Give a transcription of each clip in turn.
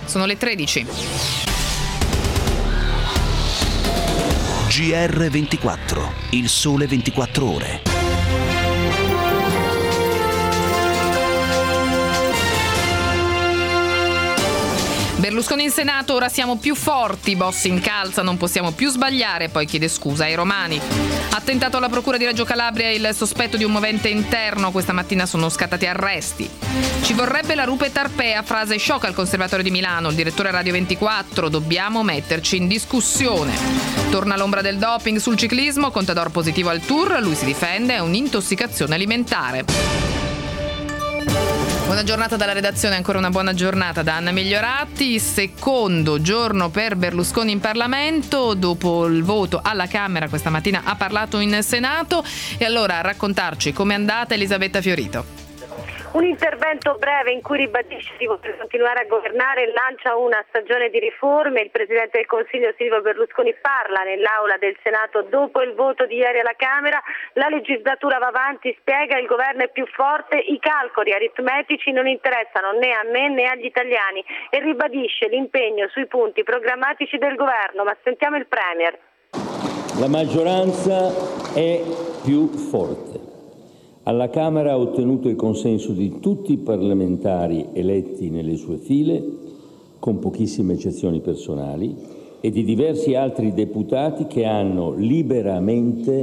Sono le 13. GR24, il sole 24 ore. Berlusconi in Senato, ora siamo più forti, boss incalza, non possiamo più sbagliare, poi chiede scusa ai romani. Attentato alla procura di Reggio Calabria, il sospetto di un movente interno, questa mattina sono scattati arresti. Ci vorrebbe la rupe Tarpea, frase shock al Conservatorio di Milano, il direttore Radio 24, dobbiamo metterci in discussione. Torna l'ombra del doping sul ciclismo, Contador positivo al Tour, lui si difende, è un'intossicazione alimentare. Buona giornata dalla redazione, ancora una buona giornata da Anna Migliorati. Secondo giorno per Berlusconi in Parlamento, dopo il voto alla Camera questa mattina ha parlato in Senato e allora a raccontarci com'è andata Elisabetta Fiorito. Un intervento breve in cui ribadisce di voler continuare a governare e lancia una stagione di riforme. Il Presidente del Consiglio Silvio Berlusconi parla nell'aula del Senato dopo il voto di ieri alla Camera. La legislatura va avanti, spiega, il governo è più forte, i calcoli aritmetici non interessano né a me né agli italiani e ribadisce l'impegno sui punti programmatici del governo. Ma sentiamo il Premier. La maggioranza è più forte. Alla Camera ha ottenuto il consenso di tutti i parlamentari eletti nelle sue file, con pochissime eccezioni personali, e di diversi altri deputati che hanno liberamente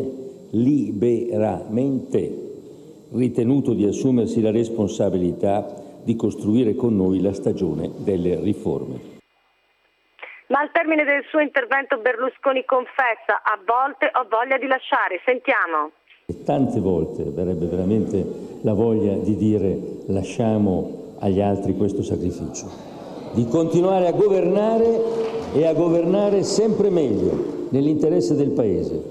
ritenuto di assumersi la responsabilità di costruire con noi la stagione delle riforme. Ma al termine del suo intervento Berlusconi confessa: a volte ho voglia di lasciare. Sentiamo. E tante volte verrebbe veramente la voglia di dire lasciamo agli altri questo sacrificio, di continuare a governare e a governare sempre meglio nell'interesse del Paese.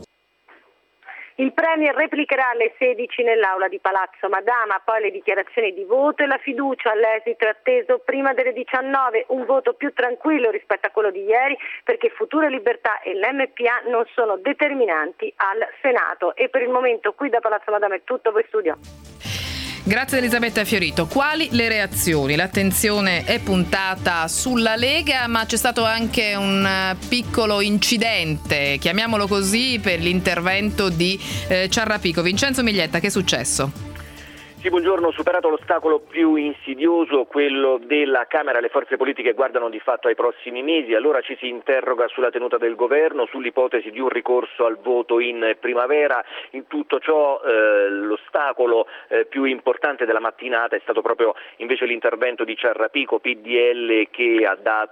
Il Premier replicherà alle 16 nell'aula di Palazzo Madama, poi le dichiarazioni di voto e la fiducia all'esito atteso prima delle 19, un voto più tranquillo rispetto a quello di ieri perché Futuro e Libertà e l'MPA non sono determinanti al Senato. E per il momento qui da Palazzo Madama è tutto, voi studio. Grazie Elisabetta Fiorito. Quali le reazioni? L'attenzione è puntata sulla Lega, ma c'è stato anche un piccolo incidente, chiamiamolo così, per l'intervento di Ciarrapico. Vincenzo Miglietta, che è successo? Sì, buongiorno. Superato l'ostacolo più insidioso, quello della Camera, le forze politiche guardano di fatto ai prossimi mesi, allora ci si interroga sulla tenuta del governo, sull'ipotesi di un ricorso al voto in primavera. In tutto ciò l'ostacolo più importante della mattinata è stato proprio invece l'intervento di Ciarrapico, PDL, che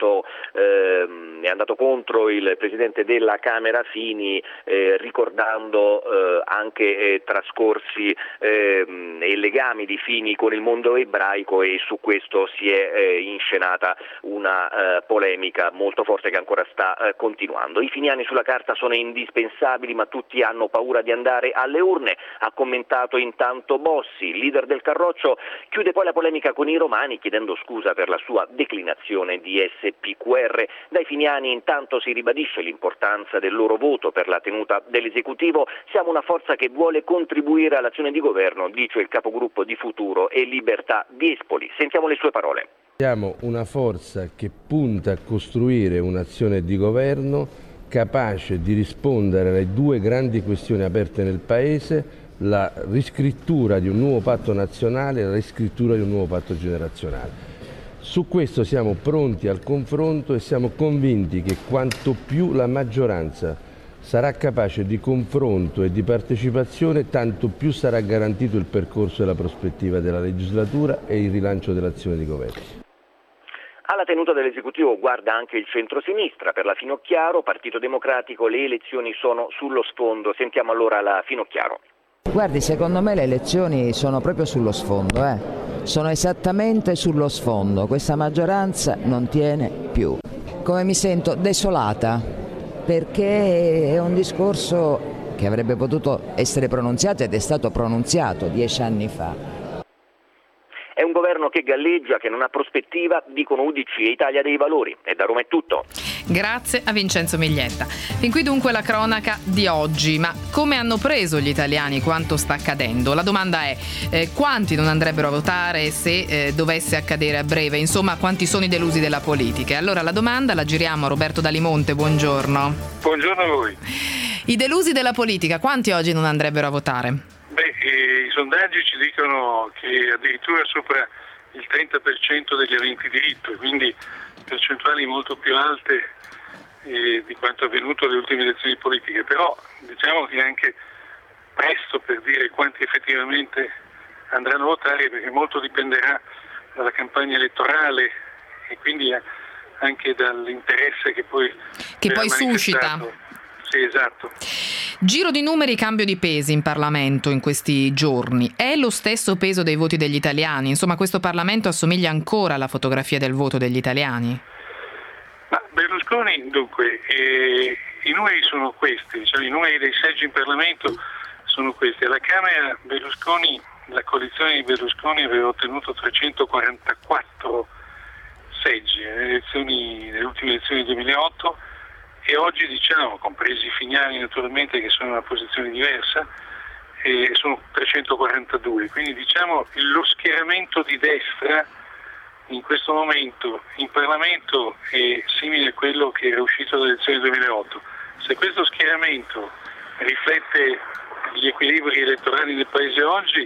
è andato contro il Presidente della Camera Fini, ricordando anche trascorsi e legami di Fini con il mondo ebraico, e su questo si è inscenata una polemica molto forte che ancora sta continuando. I finiani sulla carta sono indispensabili, ma tutti hanno paura di andare alle urne, ha commentato intanto Bossi. Il leader del Carroccio chiude poi la polemica con i romani chiedendo scusa per la sua declinazione di SPQR. Dai finiani intanto si ribadisce l'importanza del loro voto per la tenuta dell'esecutivo. Siamo una forza che vuole contribuire all'azione di governo, dice il capogruppo di Futuro e Libertà di Espoli. Sentiamo le sue parole. Siamo una forza che punta a costruire un'azione di governo capace di rispondere alle due grandi questioni aperte nel Paese: la riscrittura di un nuovo patto nazionale e la riscrittura di un nuovo patto generazionale. Su questo siamo pronti al confronto e siamo convinti che quanto più la maggioranza sarà capace di confronto e di partecipazione, tanto più sarà garantito il percorso e la prospettiva della legislatura e il rilancio dell'azione di governo. Alla tenuta dell'esecutivo guarda anche il centrosinistra. Per la Finocchiaro, Partito Democratico, le elezioni sono sullo sfondo. Sentiamo allora la Finocchiaro. Guardi, secondo me le elezioni sono proprio sullo sfondo, sono esattamente sullo sfondo. Questa maggioranza non tiene più. Come mi sento? Desolata, perché è un discorso che avrebbe potuto essere pronunziato ed è stato pronunziato 10 anni fa. È un governo che galleggia, che non ha prospettiva, dicono UDC e Italia dei Valori. E da Roma è tutto. Grazie a Vincenzo Miglietta. Fin qui dunque la cronaca di oggi. Ma come hanno preso gli italiani quanto sta accadendo? La domanda è quanti non andrebbero a votare se dovesse accadere a breve? Insomma, quanti sono i delusi della politica? E allora la domanda la giriamo a Roberto Dalimonte. Buongiorno. Buongiorno a voi. I delusi della politica, quanti oggi non andrebbero a votare? I sondaggi ci dicono che addirittura sopra il 30% degli aventi diritto, quindi percentuali molto più alte di quanto avvenuto alle ultime elezioni politiche, però diciamo che è anche presto per dire quanti effettivamente andranno a votare, perché molto dipenderà dalla campagna elettorale e quindi anche dall'interesse che poi suscita. Sì, esatto. Giro di numeri, cambio di pesi in Parlamento in questi giorni. È lo stesso peso dei voti degli italiani? Insomma, questo Parlamento assomiglia ancora alla fotografia del voto degli italiani? Ma Berlusconi, dunque, i numeri sono questi, cioè i numeri dei seggi in Parlamento sono questi. Alla Camera Berlusconi, la coalizione di Berlusconi aveva ottenuto 344 seggi nelle ultime elezioni del 2008 e oggi, diciamo, compresi i Fignani naturalmente che sono in una posizione diversa, sono 342, quindi diciamo lo schieramento di destra in questo momento in Parlamento è simile a quello che era uscito dalle elezioni del 2008. Se questo schieramento riflette gli equilibri elettorali del Paese oggi,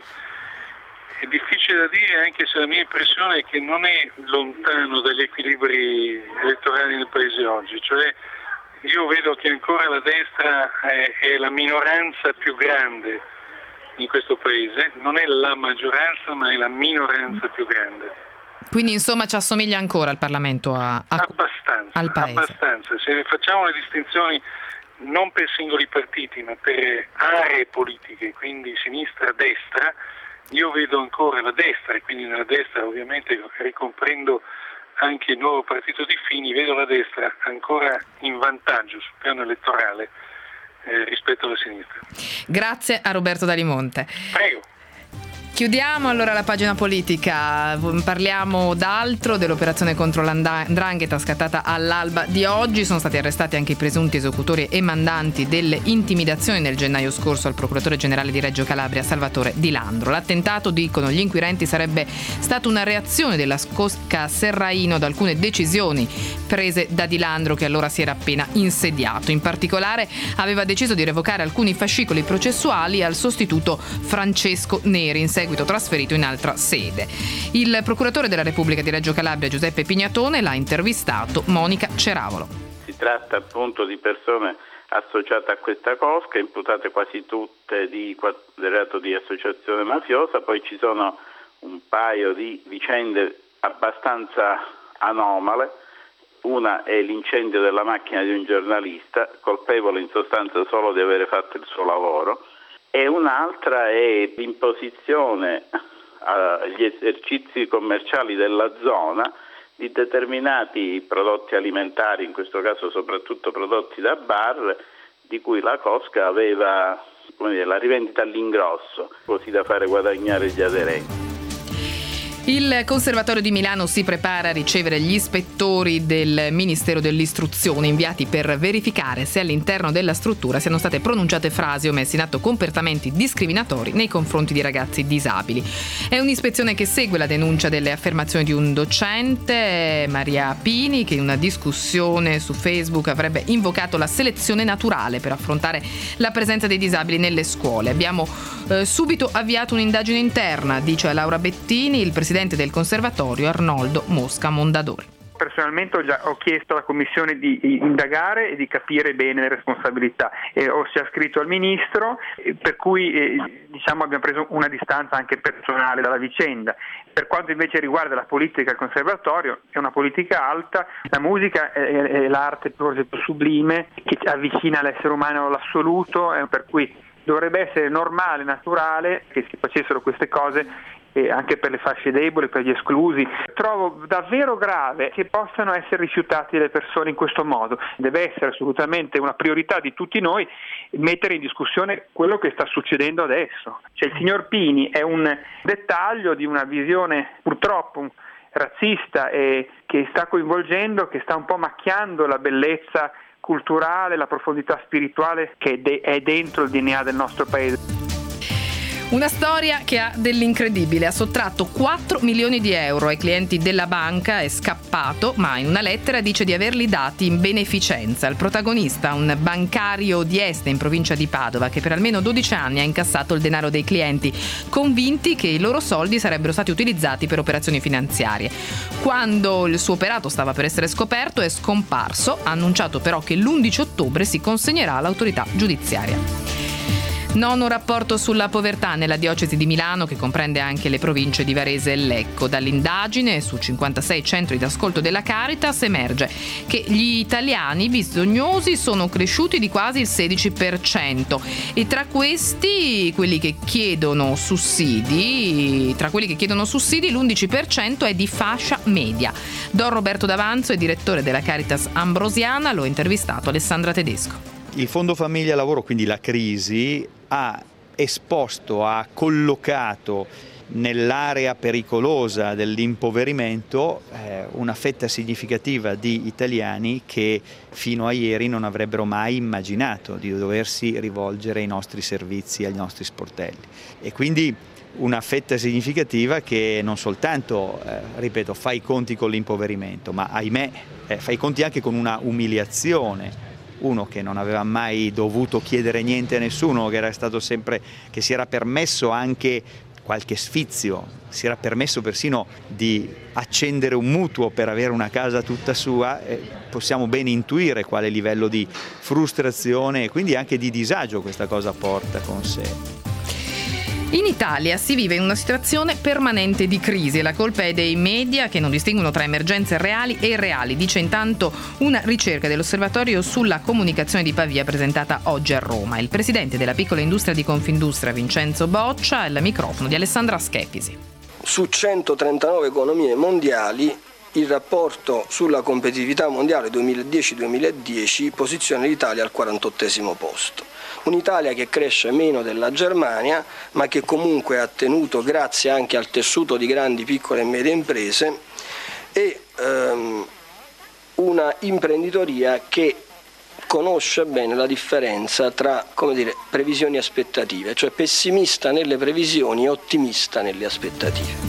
è difficile da dire, anche se la mia impressione è che non è lontano dagli equilibri elettorali del Paese oggi, cioè io vedo che ancora la destra è la minoranza più grande in questo Paese, non è la maggioranza ma è la minoranza più grande. Quindi insomma ci assomiglia ancora il Parlamento al Paese? Abbastanza, se facciamo le distinzioni non per singoli partiti ma per aree politiche, quindi sinistra-destra, io vedo ancora la destra, e quindi nella destra ovviamente ricomprendo anche il nuovo partito di Fini, vedo la destra ancora in vantaggio sul piano elettorale rispetto alla sinistra. Grazie a Roberto Dalimonte. Prego. Chiudiamo allora la pagina politica, parliamo d'altro, dell'operazione contro l''ndrangheta scattata all'alba di oggi. Sono stati arrestati anche i presunti esecutori e mandanti delle intimidazioni nel gennaio scorso al procuratore generale di Reggio Calabria Salvatore Di Landro. L'attentato, dicono gli inquirenti, sarebbe stata una reazione della cosca Serraino ad alcune decisioni prese da Di Landro, che allora si era appena insediato. In particolare aveva deciso di revocare alcuni fascicoli processuali al sostituto Francesco Neri, in seguito trasferito in altra sede. Il procuratore della Repubblica di Reggio Calabria Giuseppe Pignatone l'ha intervistato Monica Ceravolo. Si tratta appunto di persone associate a questa cosca, imputate quasi tutte del reato di associazione mafiosa. Poi ci sono un paio di vicende abbastanza anomale. Una è l'incendio della macchina di un giornalista, colpevole in sostanza solo di avere fatto il suo lavoro, e un'altra è l'imposizione agli esercizi commerciali della zona di determinati prodotti alimentari, in questo caso soprattutto prodotti da bar, di cui la cosca aveva la rivendita all'ingrosso, così da fare guadagnare gli aderenti. Il Conservatorio di Milano si prepara a ricevere gli ispettori del Ministero dell'Istruzione inviati per verificare se all'interno della struttura siano state pronunciate frasi o messi in atto comportamenti discriminatori nei confronti di ragazzi disabili. È un'ispezione che segue la denuncia delle affermazioni di un docente, Maria Pini, che in una discussione su Facebook avrebbe invocato la selezione naturale per affrontare la presenza dei disabili nelle scuole. Abbiamo subito avviato un'indagine interna, dice Laura Bettini, il presidente del Conservatorio Arnoldo Mosca Mondadori. Personalmente ho chiesto alla Commissione di indagare e di capire bene le responsabilità. Ho sia scritto al Ministro, per cui abbiamo preso una distanza anche personale dalla vicenda. Per quanto invece riguarda la politica del Conservatorio, è una politica alta, la musica è l'arte più sublime che avvicina l'essere umano all'assoluto, per cui dovrebbe essere normale, naturale che si facessero queste cose anche per le fasce deboli, per gli esclusi. Trovo davvero grave che possano essere rifiutati le persone in questo modo. Deve essere assolutamente una priorità di tutti noi mettere in discussione quello che sta succedendo adesso. Cioè, il signor Pini è un dettaglio di una visione purtroppo razzista e che sta coinvolgendo, che sta un po' macchiando la bellezza culturale, la profondità spirituale che è dentro il DNA del nostro paese. Una storia che ha dell'incredibile. Ha sottratto 4 milioni di euro ai clienti della banca, è scappato, ma in una lettera dice di averli dati in beneficenza. Il protagonista, un bancario di Este in provincia di Padova, che per almeno 12 anni ha incassato il denaro dei clienti, convinti che i loro soldi sarebbero stati utilizzati per operazioni finanziarie. Quando il suo operato stava per essere scoperto, è scomparso, ha annunciato però che l'11 ottobre si consegnerà all'autorità giudiziaria. Nono rapporto sulla povertà nella diocesi di Milano, che comprende anche le province di Varese e Lecco. Dall'indagine su 56 centri d'ascolto della Caritas emerge che gli italiani bisognosi sono cresciuti di quasi il 16% e tra questi quelli che chiedono sussidi l'11% è di fascia media. Don Roberto D'Avanzo è direttore della Caritas Ambrosiana, l'ho intervistato Alessandra Tedesco. Il Fondo Famiglia Lavoro, quindi la crisi, ha esposto, ha collocato nell'area pericolosa dell'impoverimento una fetta significativa di italiani che fino a ieri non avrebbero mai immaginato di doversi rivolgere ai nostri servizi, ai nostri sportelli. E quindi una fetta significativa che non soltanto, ripeto, fa i conti con l'impoverimento, ma ahimè fa i conti anche con una umiliazione. Uno che non aveva mai dovuto chiedere niente a nessuno, che era stato sempre, che si era permesso anche qualche sfizio, si era permesso persino di accendere un mutuo per avere una casa tutta sua, possiamo ben intuire quale livello di frustrazione e quindi anche di disagio questa cosa porta con sé. In Italia si vive in una situazione permanente di crisi e la colpa è dei media che non distinguono tra emergenze reali e irreali, dice intanto una ricerca dell'Osservatorio sulla comunicazione di Pavia presentata oggi a Roma. Il presidente della piccola industria di Confindustria, Vincenzo Boccia, al microfono di Alessandra Schepisi. Su 139 economie mondiali, il rapporto sulla competitività mondiale 2010-2010 posiziona l'Italia al 48° posto. Un'Italia che cresce meno della Germania, ma che comunque ha tenuto, grazie anche al tessuto di grandi, piccole e medie imprese, e una imprenditoria che conosce bene la differenza tra, previsioni e aspettative, cioè pessimista nelle previsioni e ottimista nelle aspettative.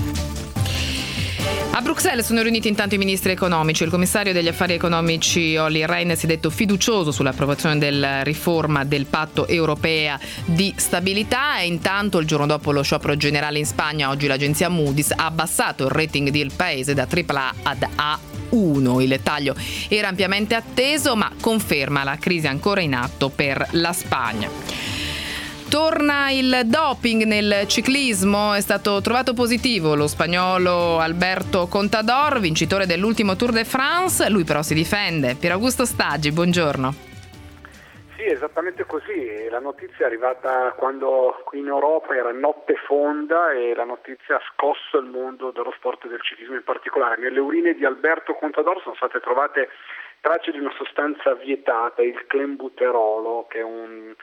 A Bruxelles sono riuniti intanto i ministri economici. Il commissario degli affari economici Olli Rehn si è detto fiducioso sull'approvazione della riforma del patto europea di stabilità e intanto il giorno dopo lo sciopero generale in Spagna oggi l'agenzia Moody's ha abbassato il rating del paese da AAA ad A1. Il taglio era ampiamente atteso ma conferma la crisi ancora in atto per la Spagna. Torna il doping nel ciclismo, è stato trovato positivo lo spagnolo Alberto Contador, vincitore dell'ultimo Tour de France, lui però si difende. Pier Augusto Staggi, buongiorno. Sì, esattamente così, la notizia è arrivata quando qui in Europa era notte fonda e la notizia ha scosso il mondo dello sport e del ciclismo in particolare. Nelle urine di Alberto Contador sono state trovate tracce di una sostanza vietata, il clenbuterolo, che è un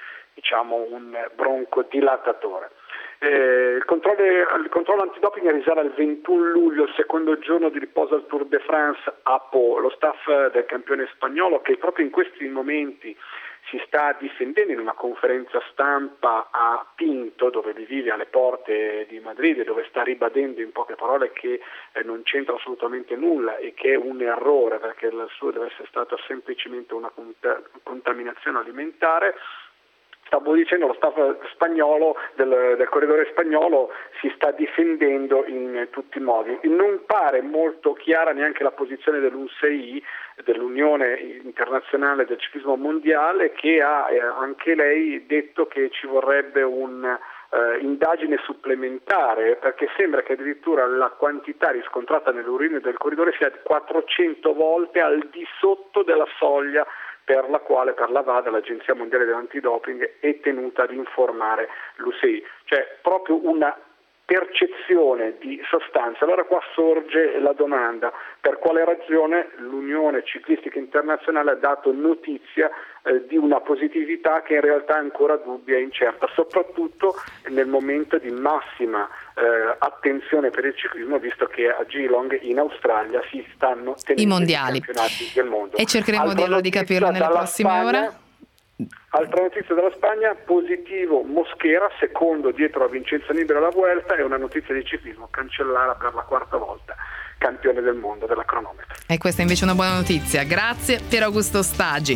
broncodilatatore. Il controllo antidoping risale al 21 luglio, il secondo giorno di riposo al Tour de France a Pau. Lo staff del campione spagnolo, che proprio in questi momenti si sta difendendo in una conferenza stampa a Pinto, dove vive alle porte di Madrid e dove sta ribadendo in poche parole che non c'entra assolutamente nulla e che è un errore perché il suo deve essere stata semplicemente una contaminazione alimentare. Stavo dicendo, lo staff spagnolo del corridore spagnolo si sta difendendo in tutti i modi. Non pare molto chiara neanche la posizione dell'UCI, dell'Unione Internazionale del Ciclismo Mondiale, che ha anche lei detto che ci vorrebbe indagine supplementare, perché sembra che addirittura la quantità riscontrata nelle urine del corridore sia 400 volte al di sotto della soglia per la quale per la VADA, l'Agenzia Mondiale dell'Antidoping, è tenuta ad informare l'UCI. Cioè proprio una percezione di sostanza. Allora qua sorge la domanda: per quale ragione l'Unione Ciclistica Internazionale ha dato notizia di una positività che in realtà è ancora dubbia e incerta, soprattutto nel momento di massima attenzione per il ciclismo, visto che a Geelong in Australia si stanno tenendo i mondiali, i campionati del mondo. E cercheremo di capirlo nelle prossime ore. Altra notizia dalla Spagna: positivo Mosquera, secondo dietro a Vincenzo Nibali alla Vuelta. È una notizia di ciclismo: Cancellara per la 4ª volta campione del mondo della cronometro. E questa invece è una buona notizia. Grazie Pier Augusto Stagi.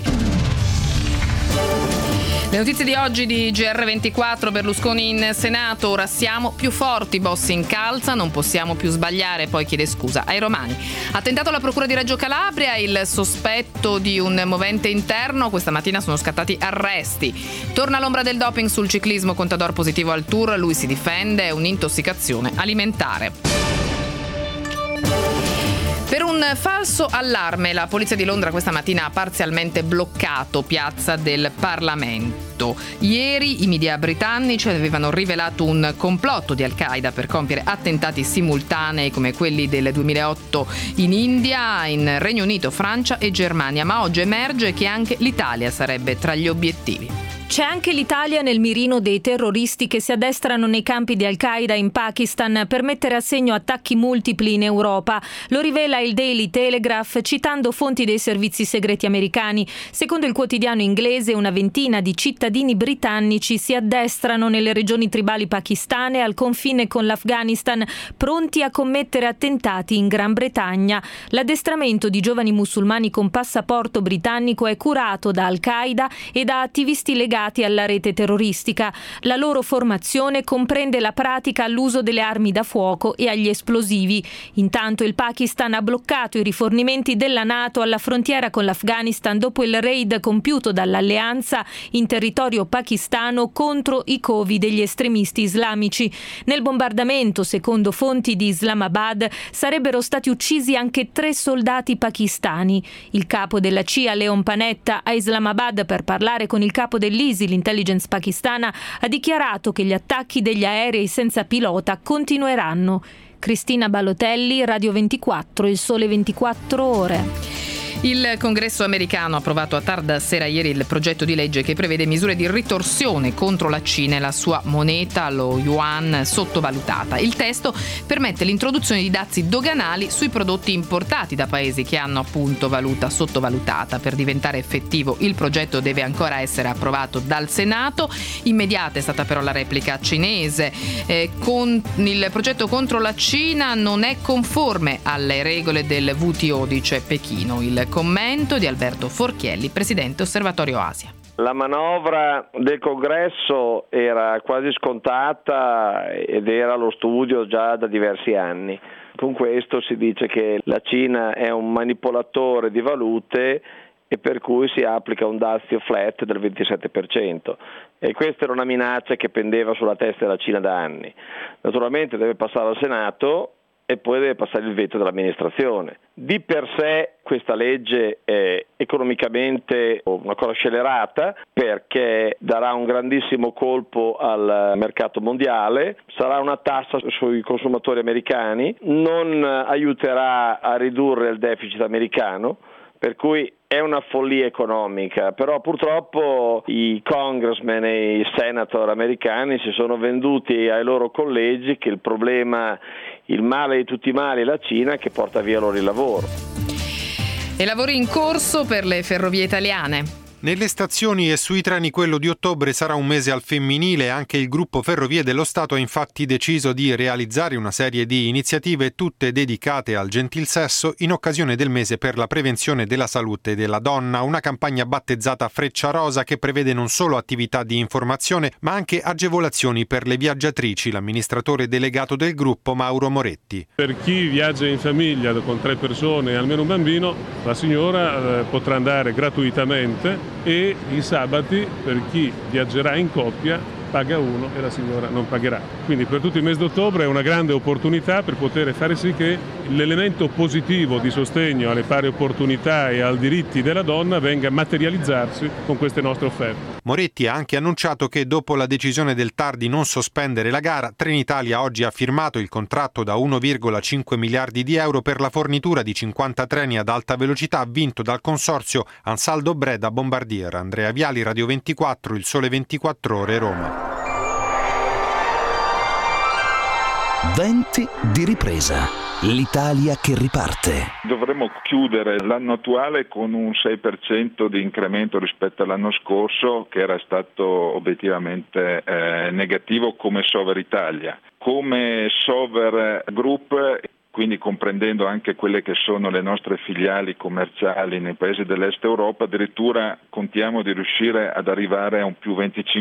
Le notizie di oggi di GR24. Berlusconi in Senato: ora siamo più forti, Bossi incalza, non possiamo più sbagliare, poi chiede scusa ai romani. Attentato alla procura di Reggio Calabria, il sospetto di un movente interno, questa mattina sono scattati arresti. Torna l'ombra del doping sul ciclismo, Contador positivo al Tour, lui si difende, è un'intossicazione alimentare. Per un falso allarme, la polizia di Londra questa mattina ha parzialmente bloccato Piazza del Parlamento. Ieri i media britannici avevano rivelato un complotto di Al-Qaeda per compiere attentati simultanei come quelli del 2008 in India, in Regno Unito, Francia e Germania, ma oggi emerge che anche l'Italia sarebbe tra gli obiettivi. C'è anche l'Italia nel mirino dei terroristi che si addestrano nei campi di Al-Qaeda in Pakistan per mettere a segno attacchi multipli in Europa. Lo rivela il Daily Telegraph citando fonti dei servizi segreti americani. Secondo il quotidiano inglese, una ventina di cittadini britannici si addestrano nelle regioni tribali pakistane al confine con l'Afghanistan, pronti a commettere attentati in Gran Bretagna. L'addestramento di giovani musulmani con passaporto britannico è curato da Al-Qaeda e da attivisti legati alla rete terroristica. La loro formazione comprende la pratica all'uso delle armi da fuoco e agli esplosivi. Intanto il Pakistan ha bloccato i rifornimenti della NATO alla frontiera con l'Afghanistan dopo il raid compiuto dall'alleanza in territorio pakistano contro i covi degli estremisti islamici. Nel bombardamento, secondo fonti di Islamabad, sarebbero stati uccisi anche 3 soldati pakistani. Il capo della CIA, Leon Panetta, a Islamabad per parlare con il capo dell'ISI, l'intelligence pakistana, ha dichiarato che gli attacchi degli aerei senza pilota continueranno. Cristina Balotelli, Radio 24, Il Sole 24 Ore. Il Congresso americano ha approvato a tarda sera ieri il progetto di legge che prevede misure di ritorsione contro la Cina e la sua moneta, lo yuan, sottovalutata. Il testo permette l'introduzione di dazi doganali sui prodotti importati da paesi che hanno appunto valuta sottovalutata. Per diventare effettivo il progetto deve ancora essere approvato dal Senato. Immediata è stata però la replica cinese. Con il progetto contro la Cina non è conforme alle regole del WTO, dice Pechino. Il commento di Alberto Forchielli, presidente Osservatorio Asia. La manovra del Congresso era quasi scontata ed era allo studio già da diversi anni. Con questo si dice che la Cina è un manipolatore di valute e per cui si applica un dazio flat del 27%. E questa era una minaccia che pendeva sulla testa della Cina da anni. Naturalmente deve passare al Senato e poi deve passare il veto dell'amministrazione. Di per sé questa legge è economicamente una cosa scellerata perché darà un grandissimo colpo al mercato mondiale, sarà una tassa sui consumatori americani, non aiuterà a ridurre il deficit americano, per cui è una follia economica, però purtroppo i congressmen e i senator americani si sono venduti ai loro collegi che il male di tutti i mali è la Cina che porta via loro il lavoro. E lavori in corso per le ferrovie italiane. Nelle stazioni e sui treni quello di ottobre sarà un mese al femminile. Anche il gruppo Ferrovie dello Stato ha infatti deciso di realizzare una serie di iniziative tutte dedicate al gentilsesso in occasione del mese per la prevenzione della salute della donna, una campagna battezzata Freccia Rosa che prevede non solo attività di informazione ma anche agevolazioni per le viaggiatrici. L'amministratore delegato del gruppo Mauro Moretti. Per chi viaggia in famiglia con 3 persone e almeno un bambino, la signora potrà andare gratuitamente e i sabati per chi viaggerà in coppia paga uno e la signora non pagherà. Quindi per tutto il mese d'ottobre è una grande opportunità per poter fare sì che l'elemento positivo di sostegno alle pari opportunità e ai diritti della donna venga a materializzarsi con queste nostre offerte. Moretti ha anche annunciato che dopo la decisione del TAR di non sospendere la gara, Trenitalia oggi ha firmato il contratto da 1,5 miliardi di euro per la fornitura di 50 treni ad alta velocità vinto dal consorzio Ansaldo Breda Bombardier. Andrea Viali, Radio 24, Il Sole 24 Ore, Roma. Venti di ripresa. L'Italia che riparte. Dovremmo chiudere l'anno attuale con un 6% di incremento rispetto all'anno scorso, che era stato obiettivamente negativo come Sover Italia. Come Sover Group, quindi comprendendo anche quelle che sono le nostre filiali commerciali nei paesi dell'Est Europa, addirittura contiamo di riuscire ad arrivare a un più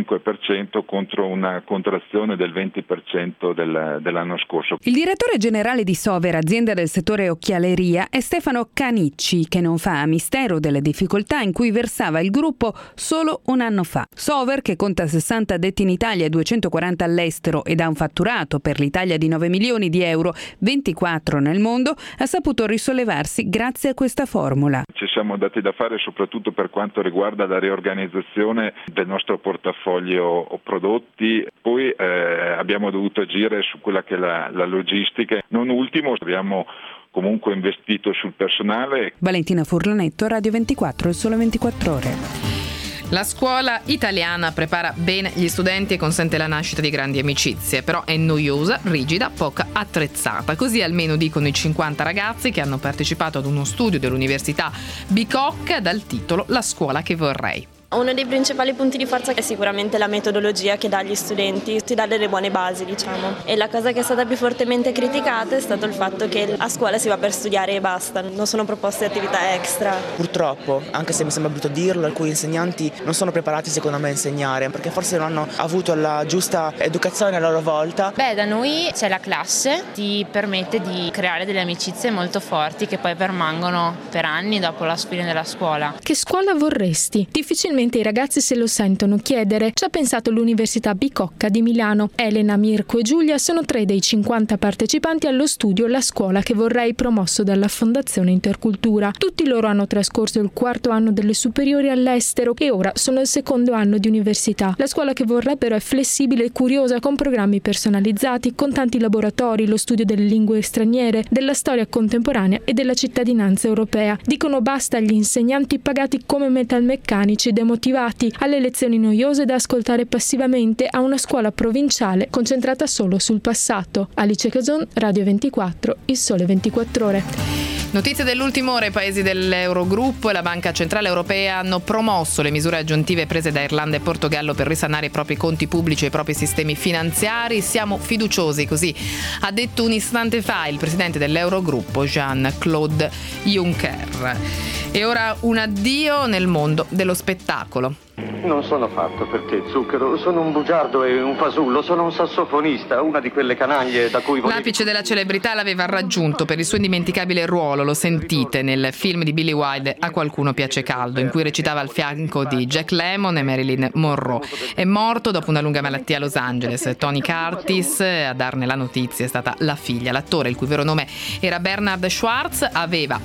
25% contro una contrazione del 20% dell'anno scorso. Il direttore generale di Sover, azienda del settore occhialeria, è Stefano Canicci, che non fa mistero delle difficoltà in cui versava il gruppo solo un anno fa. Sover, che conta 60 addetti in Italia e 240 all'estero ed ha un fatturato per l'Italia di 9 milioni di euro, 24 nel mondo, ha saputo risollevarsi grazie a questa formula. Ci siamo dati da fare soprattutto per quanto riguarda la riorganizzazione del nostro portafoglio prodotti, poi abbiamo dovuto agire su quella che è la logistica. Non ultimo, abbiamo comunque investito sul personale. Valentina Furlanetto, Radio 24, Il Sole 24 Ore. La scuola italiana prepara bene gli studenti e consente la nascita di grandi amicizie, però è noiosa, rigida, poco attrezzata. Così almeno dicono i 50 ragazzi che hanno partecipato ad uno studio dell'Università Bicocca dal titolo La scuola che vorrei. Uno dei principali punti di forza è sicuramente la metodologia che dà agli studenti, ti dà delle buone basi, diciamo. E la cosa che è stata più fortemente criticata è stato il fatto che a scuola si va per studiare e basta, non sono proposte attività extra. Purtroppo, anche se mi sembra brutto dirlo, alcuni insegnanti non sono preparati secondo me a insegnare, perché forse non hanno avuto la giusta educazione a loro volta. Beh, da noi c'è la classe, ti permette di creare delle amicizie molto forti che poi permangono per anni dopo la fine della scuola. Che scuola vorresti? Difficilmente i ragazzi se lo sentono chiedere. Ci ha pensato l'Università Bicocca di Milano. Elena, Mirko e Giulia sono 3 dei 50 partecipanti allo studio La scuola che vorrei, promosso dalla Fondazione Intercultura. Tutti loro hanno trascorso il 4º anno delle superiori all'estero e ora sono al 2º anno di università. La scuola che vorrei però è flessibile e curiosa, con programmi personalizzati, con tanti laboratori, lo studio delle lingue straniere, della storia contemporanea e della cittadinanza europea. Dicono basta agli insegnanti pagati come metalmeccanici demotivati, alle lezioni noiose da ascoltare passivamente, a una scuola provinciale concentrata solo sul passato. Alice Cazon, Radio 24, Il Sole 24 Ore. Notizie dell'ultima ora: i paesi dell'Eurogruppo e la Banca Centrale Europea hanno promosso le misure aggiuntive prese da Irlanda e Portogallo per risanare i propri conti pubblici e i propri sistemi finanziari. Siamo fiduciosi, così ha detto un istante fa il presidente dell'Eurogruppo Jean-Claude Juncker. E ora un addio nel mondo dello spettacolo. Non sono fatto per te, Zucchero. Sono un bugiardo e un fasullo. Sono un sassofonista, una di quelle canaglie da cui L'apice della celebrità l'aveva raggiunto per il suo indimenticabile ruolo, lo sentite, nel film di Billy Wilder A qualcuno piace caldo, in cui recitava al fianco di Jack Lemmon e Marilyn Monroe. È morto dopo una lunga malattia a Los Angeles. Tony Curtis, a darne la notizia, è stata la figlia. L'attore, il cui vero nome era Bernard Schwartz, aveva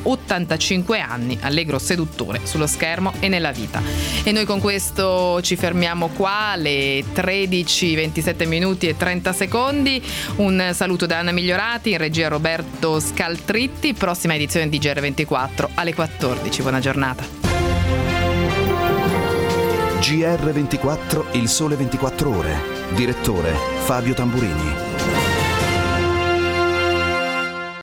85 anni, allegro seduttore sullo schermo e nella vita. E noi con questo ci fermiamo qua, alle 13:27 minuti e 30 secondi. Un saluto da Anna Migliorati, in regia Roberto Scaltritti. Prossima edizione di GR24 alle 14. Buona giornata. GR24, Il Sole 24 Ore. Direttore Fabio Tamburini.